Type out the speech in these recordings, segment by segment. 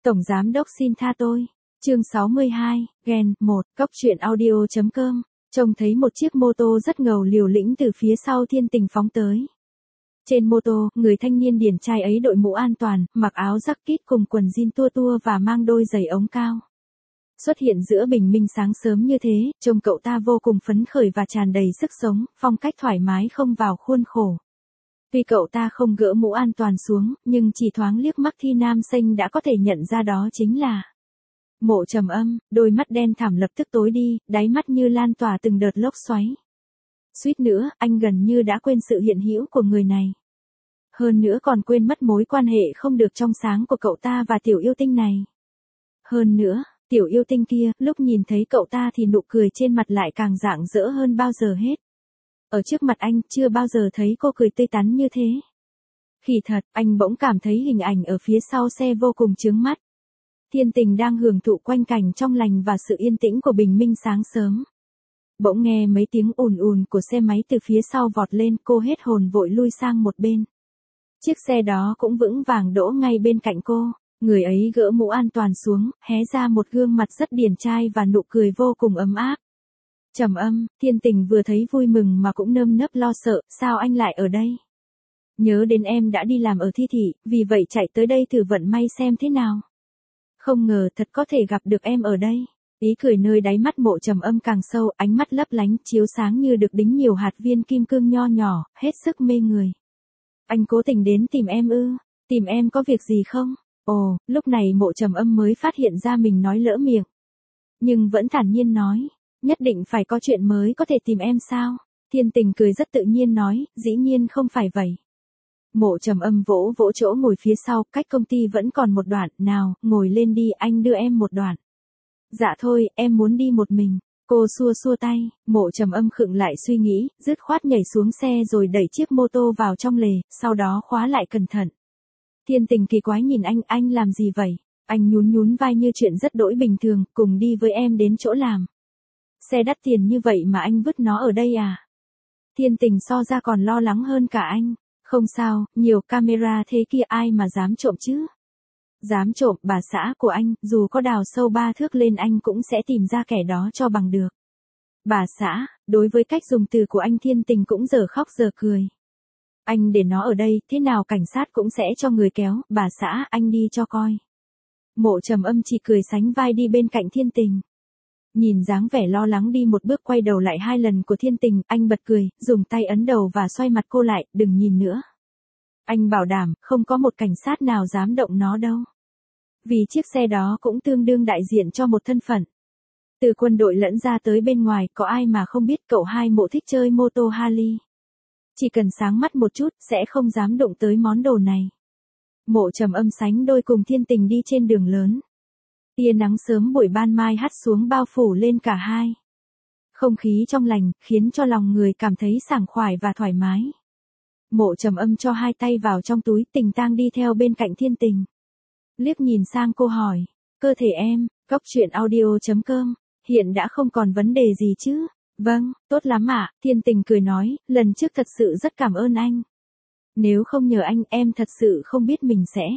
Tổng giám đốc xin tha tôi. Chương 62, Ghen 1, cóc.audio.com. Trông thấy một chiếc mô tô rất ngầu liều lĩnh từ phía sau Thiên Tình phóng tới. Trên mô tô, người thanh niên điển trai ấy đội mũ an toàn, mặc áo jacket cùng quần jean tua tua và mang đôi giày ống cao. Xuất hiện giữa bình minh sáng sớm như thế, trông cậu ta vô cùng phấn khởi và tràn đầy sức sống, phong cách thoải mái không vào khuôn khổ. Tuy cậu ta không gỡ mũ an toàn xuống, nhưng chỉ thoáng liếc mắt Thi Nam Xanh đã có thể nhận ra đó chính là Mộ Trầm Âm. Đôi mắt đen thẳm lập tức tối đi, đáy mắt như lan tỏa từng đợt lốc xoáy. Suýt nữa, anh gần như đã quên sự hiện hữu của người này. Hơn nữa còn quên mất mối quan hệ không được trong sáng của cậu ta và tiểu yêu tinh này. Hơn nữa, tiểu yêu tinh kia, lúc nhìn thấy cậu ta thì nụ cười trên mặt lại càng rạng rỡ hơn bao giờ hết. Ở trước mặt anh, chưa bao giờ thấy cô cười tươi tắn như thế. Kỳ thật, anh bỗng cảm thấy hình ảnh ở phía sau xe vô cùng chướng mắt. Thiên Tình đang hưởng thụ quanh cảnh trong lành và sự yên tĩnh của bình minh sáng sớm. Bỗng nghe mấy tiếng ùn ùn của xe máy từ phía sau vọt lên, cô hết hồn vội lui sang một bên. Chiếc xe đó cũng vững vàng đỗ ngay bên cạnh cô. Người ấy gỡ mũ an toàn xuống, hé ra một gương mặt rất điển trai và nụ cười vô cùng ấm áp. Trầm Âm. Thiên Tình vừa thấy vui mừng mà cũng nơm nớp lo sợ, sao anh lại ở đây? Nhớ đến em đã đi làm ở Thi Thị, vì vậy chạy tới đây thử vận may xem thế nào. Không ngờ thật có thể gặp được em ở đây. Ý cười nơi đáy mắt Mộ Trầm Âm càng sâu, ánh mắt lấp lánh, chiếu sáng như được đính nhiều hạt viên kim cương nho nhỏ, hết sức mê người. Anh cố tình đến tìm em ư? Tìm em có việc gì không? Ồ, lúc này Mộ Trầm Âm mới phát hiện ra mình nói lỡ miệng. Nhưng vẫn thản nhiên nói, nhất định phải có chuyện mới có thể tìm em sao? Thiên Tình cười rất tự nhiên nói, dĩ nhiên không phải vậy. Mộ Trầm Âm vỗ vỗ chỗ ngồi phía sau, cách công ty vẫn còn một đoạn, nào, ngồi lên đi, anh đưa em một đoạn. Dạ thôi, em muốn đi một mình. Cô xua xua tay, Mộ Trầm Âm khựng lại suy nghĩ, dứt khoát nhảy xuống xe rồi đẩy chiếc mô tô vào trong lề, sau đó khóa lại cẩn thận. Thiên Tình kỳ quái nhìn anh làm gì vậy? Anh nhún nhún vai như chuyện rất đỗi bình thường, cùng đi với em đến chỗ làm. Xe đắt tiền như vậy mà anh vứt nó ở đây à? Thiên Tình so ra còn lo lắng hơn cả anh. Không sao, nhiều camera thế kia ai mà dám trộm chứ? Dám trộm, bà xã của anh, dù có đào sâu 3 thước lên anh cũng sẽ tìm ra kẻ đó cho bằng được. Bà xã, đối với cách dùng từ của anh Thiên Tình cũng giờ khóc giờ cười. Anh để nó ở đây, thế nào cảnh sát cũng sẽ cho người kéo, bà xã, anh đi cho coi. Mộ Trầm Âm chỉ cười sánh vai đi bên cạnh Thiên Tình. Nhìn dáng vẻ lo lắng đi một bước quay đầu lại 2 lần của Thiên Tình, anh bật cười, dùng tay ấn đầu và xoay mặt cô lại, đừng nhìn nữa. Anh bảo đảm, không có một cảnh sát nào dám động nó đâu. Vì chiếc xe đó cũng tương đương đại diện cho một thân phận. Từ quân đội lẫn ra tới bên ngoài, có ai mà không biết cậu hai Mộ thích chơi mô tô Harley. Chỉ cần sáng mắt một chút, sẽ không dám đụng tới món đồ này. Mộ Trầm Âm sánh đôi cùng Thiên Tình đi trên đường lớn. Tia nắng sớm buổi ban mai hắt xuống bao phủ lên cả hai. Không khí trong lành, khiến cho lòng người cảm thấy sảng khoái và thoải mái. Mộ Trầm Âm cho 2 tay vào trong túi, Tình Tang đi theo bên cạnh Thiên Tình. Liếc nhìn sang cô hỏi, cơ thể em, cóc.audio.com, hiện đã không còn vấn đề gì chứ? Vâng, tốt lắm ạ, Thiên Tình cười nói, lần trước thật sự rất cảm ơn anh. Nếu không nhờ anh, em thật sự không biết mình sẽ.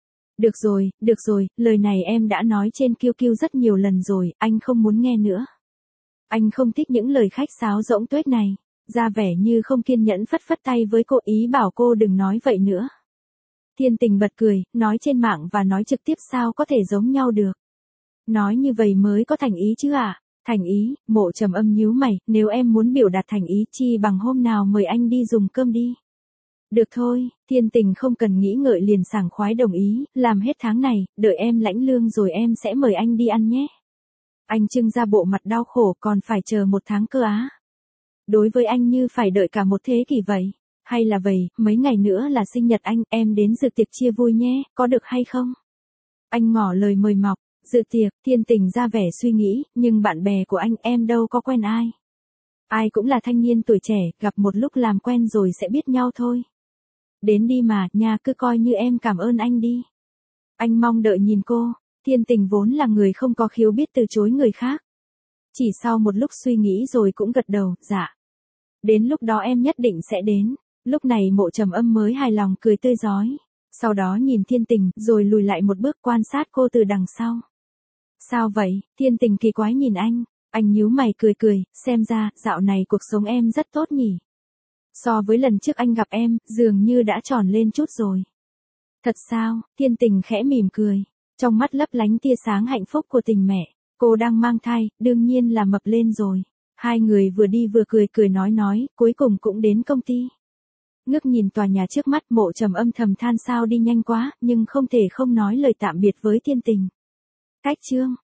Được rồi, lời này em đã nói trên QQ rất nhiều lần rồi, anh không muốn nghe nữa. Anh không thích những lời khách sáo rỗng tuếch này. Ra vẻ như không kiên nhẫn phất phất tay với cô, ý bảo cô đừng nói vậy nữa. Thiên Tình bật cười, nói trên mạng và nói trực tiếp sao có thể giống nhau được. Nói như vậy mới có thành ý chứ à? Thành ý, Mộ Trầm Âm nhíu mày, nếu em muốn biểu đạt thành ý chi bằng hôm nào mời anh đi dùng cơm đi. Được thôi, Thiên Tình không cần nghĩ ngợi liền sảng khoái đồng ý, làm hết tháng này, đợi em lãnh lương rồi em sẽ mời anh đi ăn nhé. Anh trưng ra bộ mặt đau khổ, còn phải chờ 1 tháng cơ á. Đối với anh như phải đợi cả một thế kỷ vậy. Hay là vậy, mấy ngày nữa là sinh nhật anh, em đến dự tiệc chia vui nhé, có được hay không? Anh ngỏ lời mời mọc, dự tiệc, Thiên Tình ra vẻ suy nghĩ, nhưng bạn bè của anh em đâu có quen ai. Ai cũng là thanh niên tuổi trẻ, gặp một lúc làm quen rồi sẽ biết nhau thôi. Đến đi mà, nha, cứ coi như em cảm ơn anh đi. Anh mong đợi nhìn cô. Thiên Tình vốn là người không có khiếu biết từ chối người khác. Chỉ sau một lúc suy nghĩ rồi cũng gật đầu, dạ. Đến lúc đó em nhất định sẽ đến. Lúc này Mộ Trầm Âm mới hài lòng cười tươi rói. Sau đó nhìn Thiên Tình, rồi lùi lại một bước quan sát cô từ đằng sau. Sao vậy? Thiên Tình kỳ quái nhìn anh nhíu mày cười cười, xem ra, dạo này cuộc sống em rất tốt nhỉ. So với lần trước anh gặp em, dường như đã tròn lên chút rồi. Thật sao? Thiên Tình khẽ mỉm cười, trong mắt lấp lánh tia sáng hạnh phúc của tình mẹ. Cô đang mang thai, đương nhiên là mập lên rồi. Hai người vừa đi vừa cười cười nói, cuối cùng cũng đến công ty. Ngước nhìn tòa nhà trước mắt, Mộ Trầm âm thầm than sao đi nhanh quá, nhưng không thể không nói lời tạm biệt với Thiên Tình. Cách chương